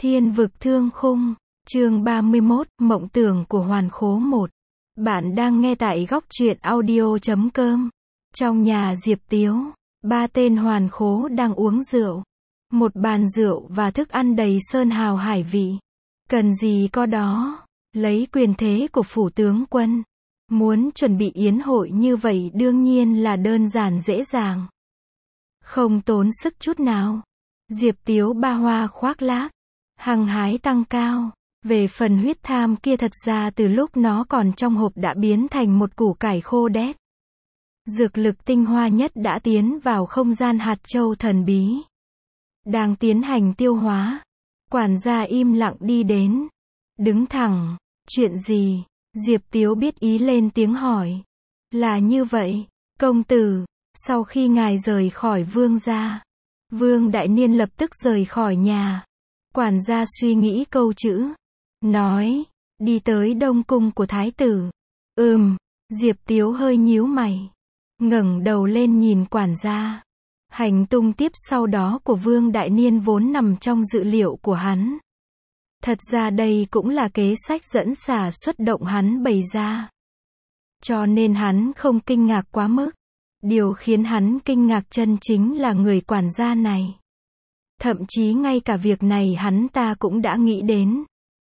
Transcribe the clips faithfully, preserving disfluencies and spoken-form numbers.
Thiên vực thương khung, chương ba mươi mốt, mộng tưởng của Hoàn Khố một. Bạn đang nghe tại góc truyện audio chấm com. Trong nhà Diệp Tiếu, ba tên Hoàn Khố đang uống rượu. Một bàn rượu và thức ăn đầy sơn hào hải vị. Cần gì có đó, lấy quyền thế của phủ tướng quân. Muốn chuẩn bị yến hội như vậy đương nhiên là đơn giản dễ dàng. Không tốn sức chút nào. Diệp Tiếu ba hoa khoác lác, hăng hái tăng cao. Về phần huyết tham kia thật ra từ lúc nó còn trong hộp đã biến thành một củ cải khô đét. Dược lực tinh hoa nhất đã tiến vào không gian hạt châu thần bí. Đang tiến hành tiêu hóa. Quản gia im lặng đi đến. Đứng thẳng. Chuyện gì? Diệp Tiếu biết ý lên tiếng hỏi. Là như vậy, công tử, sau khi ngài rời khỏi vương gia, Vương Đại Niên lập tức rời khỏi nhà. Quản gia suy nghĩ câu chữ. Nói, đi tới Đông Cung của Thái tử. Ừm, Diệp Tiếu hơi nhíu mày. Ngẩng đầu lên nhìn quản gia. Hành tung tiếp sau đó của Vương Đại Niên vốn nằm trong dự liệu của hắn. Thật ra đây cũng là kế sách dẫn xả xuất động hắn bày ra. Cho nên hắn không kinh ngạc quá mức. Điều khiến hắn kinh ngạc chân chính là người quản gia này. Thậm chí ngay cả việc này hắn ta cũng đã nghĩ đến.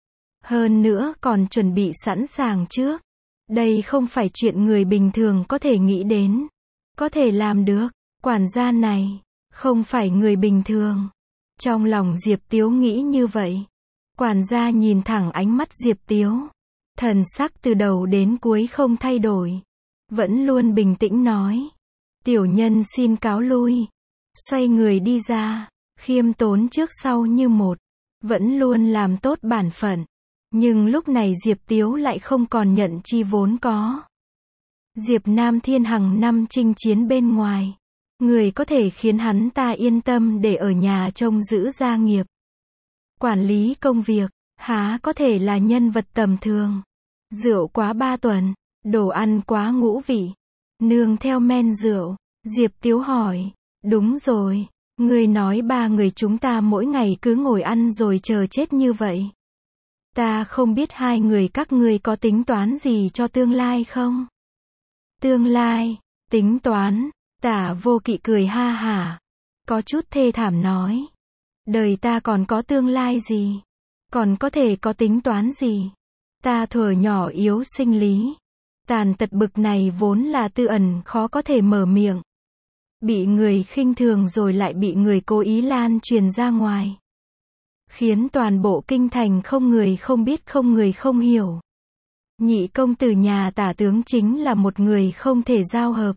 Hơn nữa còn chuẩn bị sẵn sàng trước. Đây không phải chuyện người bình thường có thể nghĩ đến. Có thể làm được. Quản gia này không phải người bình thường. Trong lòng Diệp Tiếu nghĩ như vậy. Quản gia nhìn thẳng ánh mắt Diệp Tiếu. Thần sắc từ đầu đến cuối không thay đổi. Vẫn luôn bình tĩnh nói. Tiểu nhân xin cáo lui. Xoay người đi ra. Khiêm tốn trước sau như một. Vẫn luôn làm tốt bản phận. Nhưng lúc này Diệp Tiếu lại không còn nhận chi vốn có. Diệp Nam Thiên hàng năm chinh chiến bên ngoài. Người có thể khiến hắn ta yên tâm để ở nhà trông giữ gia nghiệp. Quản lý công việc, há có thể là nhân vật tầm thường. Rượu quá ba tuần, đồ ăn quá ngũ vị. Nương theo men rượu, Diệp Tiếu hỏi, đúng rồi, người nói ba người chúng ta mỗi ngày cứ ngồi ăn rồi chờ chết như vậy. Ta không biết hai người các ngươi có tính toán gì cho tương lai không? Tương lai, tính toán, Tả Vô Kỵ cười ha hả, có chút thê thảm nói. Đời ta còn có tương lai gì? Còn có thể có tính toán gì? Ta thuở nhỏ yếu sinh lý. Tàn tật bực này vốn là tư ẩn khó có thể mở miệng. Bị người khinh thường rồi lại bị người cố ý lan truyền ra ngoài. Khiến toàn bộ kinh thành không người không biết không người không hiểu. Nhị công tử nhà Tả tướng chính là một người không thể giao hợp.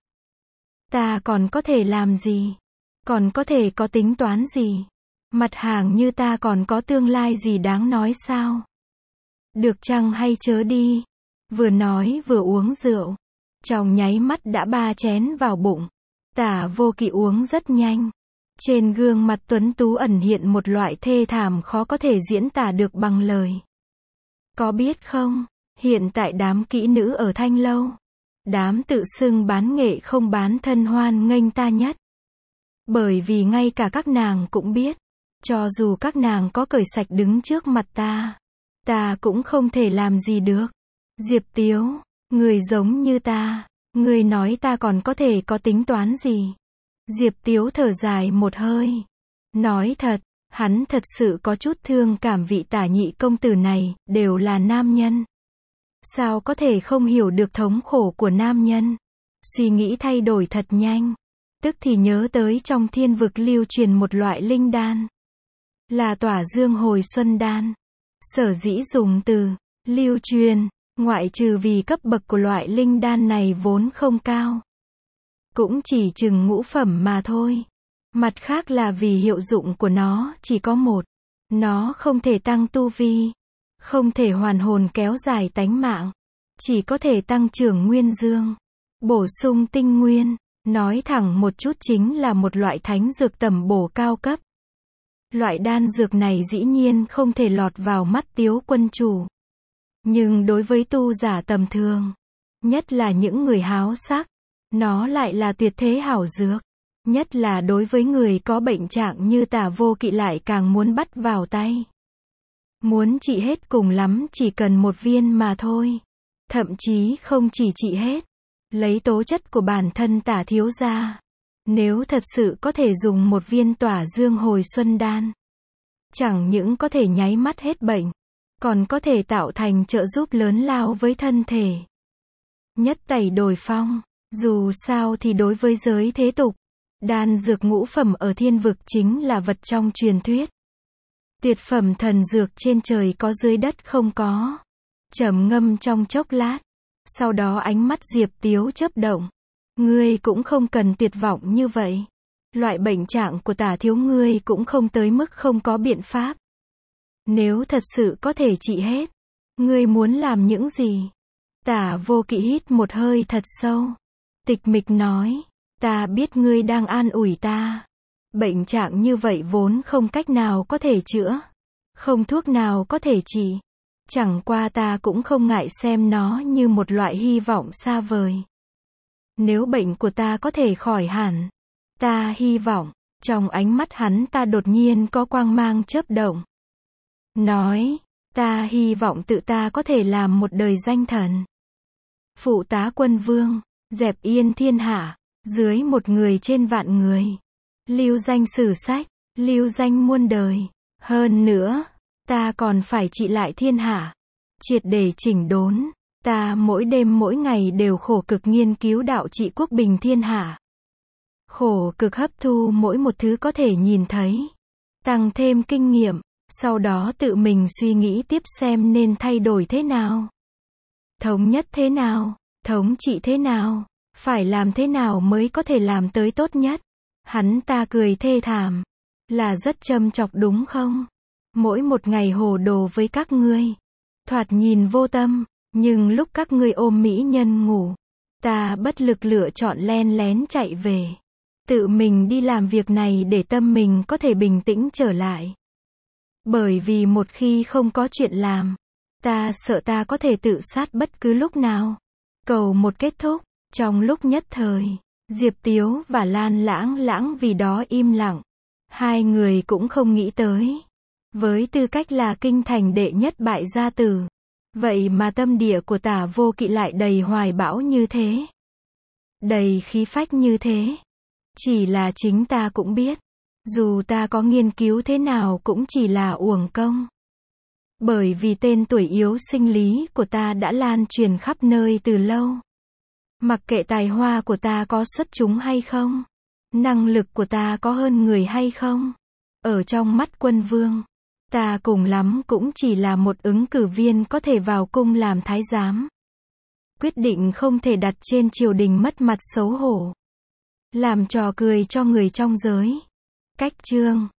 Ta còn có thể làm gì? Còn có thể có tính toán gì? Mặt hàng như ta còn có tương lai gì đáng nói sao? Được chăng hay chớ đi? Vừa nói vừa uống rượu. Trong nháy mắt đã ba chén vào bụng. Tả Vô Kỵ uống rất nhanh. Trên gương mặt tuấn tú ẩn hiện một loại thê thảm khó có thể diễn tả được bằng lời. Có biết không, hiện tại đám kỹ nữ ở Thanh Lâu, đám tự xưng bán nghệ không bán thân hoan nghênh ta nhất. Bởi vì ngay cả các nàng cũng biết, cho dù các nàng có cởi sạch đứng trước mặt ta, ta cũng không thể làm gì được. Diệp Tiếu, người giống như ta, người nói ta còn có thể có tính toán gì? Diệp Tiếu thở dài một hơi. Nói thật, hắn thật sự có chút thương cảm vị Tả nhị công tử này, đều là nam nhân. Sao có thể không hiểu được thống khổ của nam nhân? Suy nghĩ thay đổi thật nhanh. Tức thì nhớ tới trong thiên vực lưu truyền một loại linh đan. Là Tỏa Dương Hồi Xuân Đan. Sở dĩ dùng từ lưu truyền, ngoại trừ vì cấp bậc của loại linh đan này vốn không cao. Cũng chỉ chừng ngũ phẩm mà thôi. Mặt khác là vì hiệu dụng của nó chỉ có một. Nó không thể tăng tu vi. Không thể hoàn hồn kéo dài tánh mạng. Chỉ có thể tăng trưởng nguyên dương. Bổ sung tinh nguyên. Nói thẳng một chút chính là một loại thánh dược tầm bổ cao cấp. Loại đan dược này dĩ nhiên không thể lọt vào mắt Tiếu quân chủ. Nhưng đối với tu giả tầm thường, nhất là những người háo sắc, nó lại là tuyệt thế hảo dược. Nhất là đối với người có bệnh trạng như Tả Vô Kỵ lại càng muốn bắt vào tay. Muốn trị hết cùng lắm chỉ cần một viên mà thôi. Thậm chí không chỉ trị hết. Lấy tố chất của bản thân Tả thiếu gia. Nếu thật sự có thể dùng một viên Tỏa Dương hồi xuân đan. Chẳng những có thể nháy mắt hết bệnh. Còn có thể tạo thành trợ giúp lớn lao với thân thể. Nhất tẩy đổi phong. Dù sao thì đối với giới thế tục. Đan dược ngũ phẩm ở thiên vực chính là vật trong truyền thuyết. Tuyệt phẩm thần dược trên trời có dưới đất không có. Trầm ngâm trong chốc lát. Sau đó ánh mắt Diệp Tiếu chớp động. Ngươi cũng không cần tuyệt vọng như vậy. Loại bệnh trạng của Tả thiếu ngươi cũng không tới mức không có biện pháp. Nếu thật sự có thể trị hết. Ngươi muốn làm những gì? Tả Vô Kỵ hít một hơi thật sâu. Tịch mịch nói. Ta biết ngươi đang an ủi ta. Bệnh trạng như vậy vốn không cách nào có thể chữa. Không thuốc nào có thể trị. Chẳng qua ta cũng không ngại xem nó như một loại hy vọng xa vời. Nếu bệnh của ta có thể khỏi hẳn. Ta hy vọng. Trong ánh mắt hắn ta đột nhiên có quang mang chớp động. Nói. Ta hy vọng tự ta có thể làm một đời danh thần. Phụ tá quân vương. Dẹp yên thiên hạ. Dưới một người trên vạn người. Lưu danh sử sách. Lưu danh muôn đời. Hơn nữa. Ta còn phải trị lại thiên hạ. Triệt để chỉnh đốn. Ta mỗi đêm mỗi ngày đều khổ cực nghiên cứu đạo trị quốc bình thiên hạ. Khổ cực hấp thu mỗi một thứ có thể nhìn thấy. Tăng thêm kinh nghiệm. Sau đó tự mình suy nghĩ tiếp xem nên thay đổi thế nào. Thống nhất thế nào. Thống trị thế nào. Phải làm thế nào mới có thể làm tới tốt nhất. Hắn ta cười thê thảm. Là rất châm chọc đúng không? Mỗi một ngày hồ đồ với các ngươi. Thoạt nhìn vô tâm. Nhưng lúc các ngươi ôm mỹ nhân ngủ. Ta bất lực lựa chọn len lén chạy về. Tự mình đi làm việc này để tâm mình có thể bình tĩnh trở lại. Bởi vì một khi không có chuyện làm. Ta sợ ta có thể tự sát bất cứ lúc nào. Cầu một kết thúc. Trong lúc nhất thời. Diệp Tiếu và Lan Lãng Lãng vì đó im lặng. Hai người cũng không nghĩ tới. Với tư cách là kinh thành đệ nhất bại gia tử. Vậy mà tâm địa của Tả Vô Kỵ lại đầy hoài bão như thế. Đầy khí phách như thế. Chỉ là chính ta cũng biết. Dù ta có nghiên cứu thế nào cũng chỉ là uổng công. Bởi vì tên tuổi yếu sinh lý của ta đã lan truyền khắp nơi từ lâu. Mặc kệ tài hoa của ta có xuất chúng hay không. Năng lực của ta có hơn người hay không. Ở trong mắt quân vương. Ta cùng lắm cũng chỉ là một ứng cử viên có thể vào cung làm thái giám. Quyết định không thể đặt trên triều đình mất mặt xấu hổ. Làm trò cười cho người trong giới. Cách chương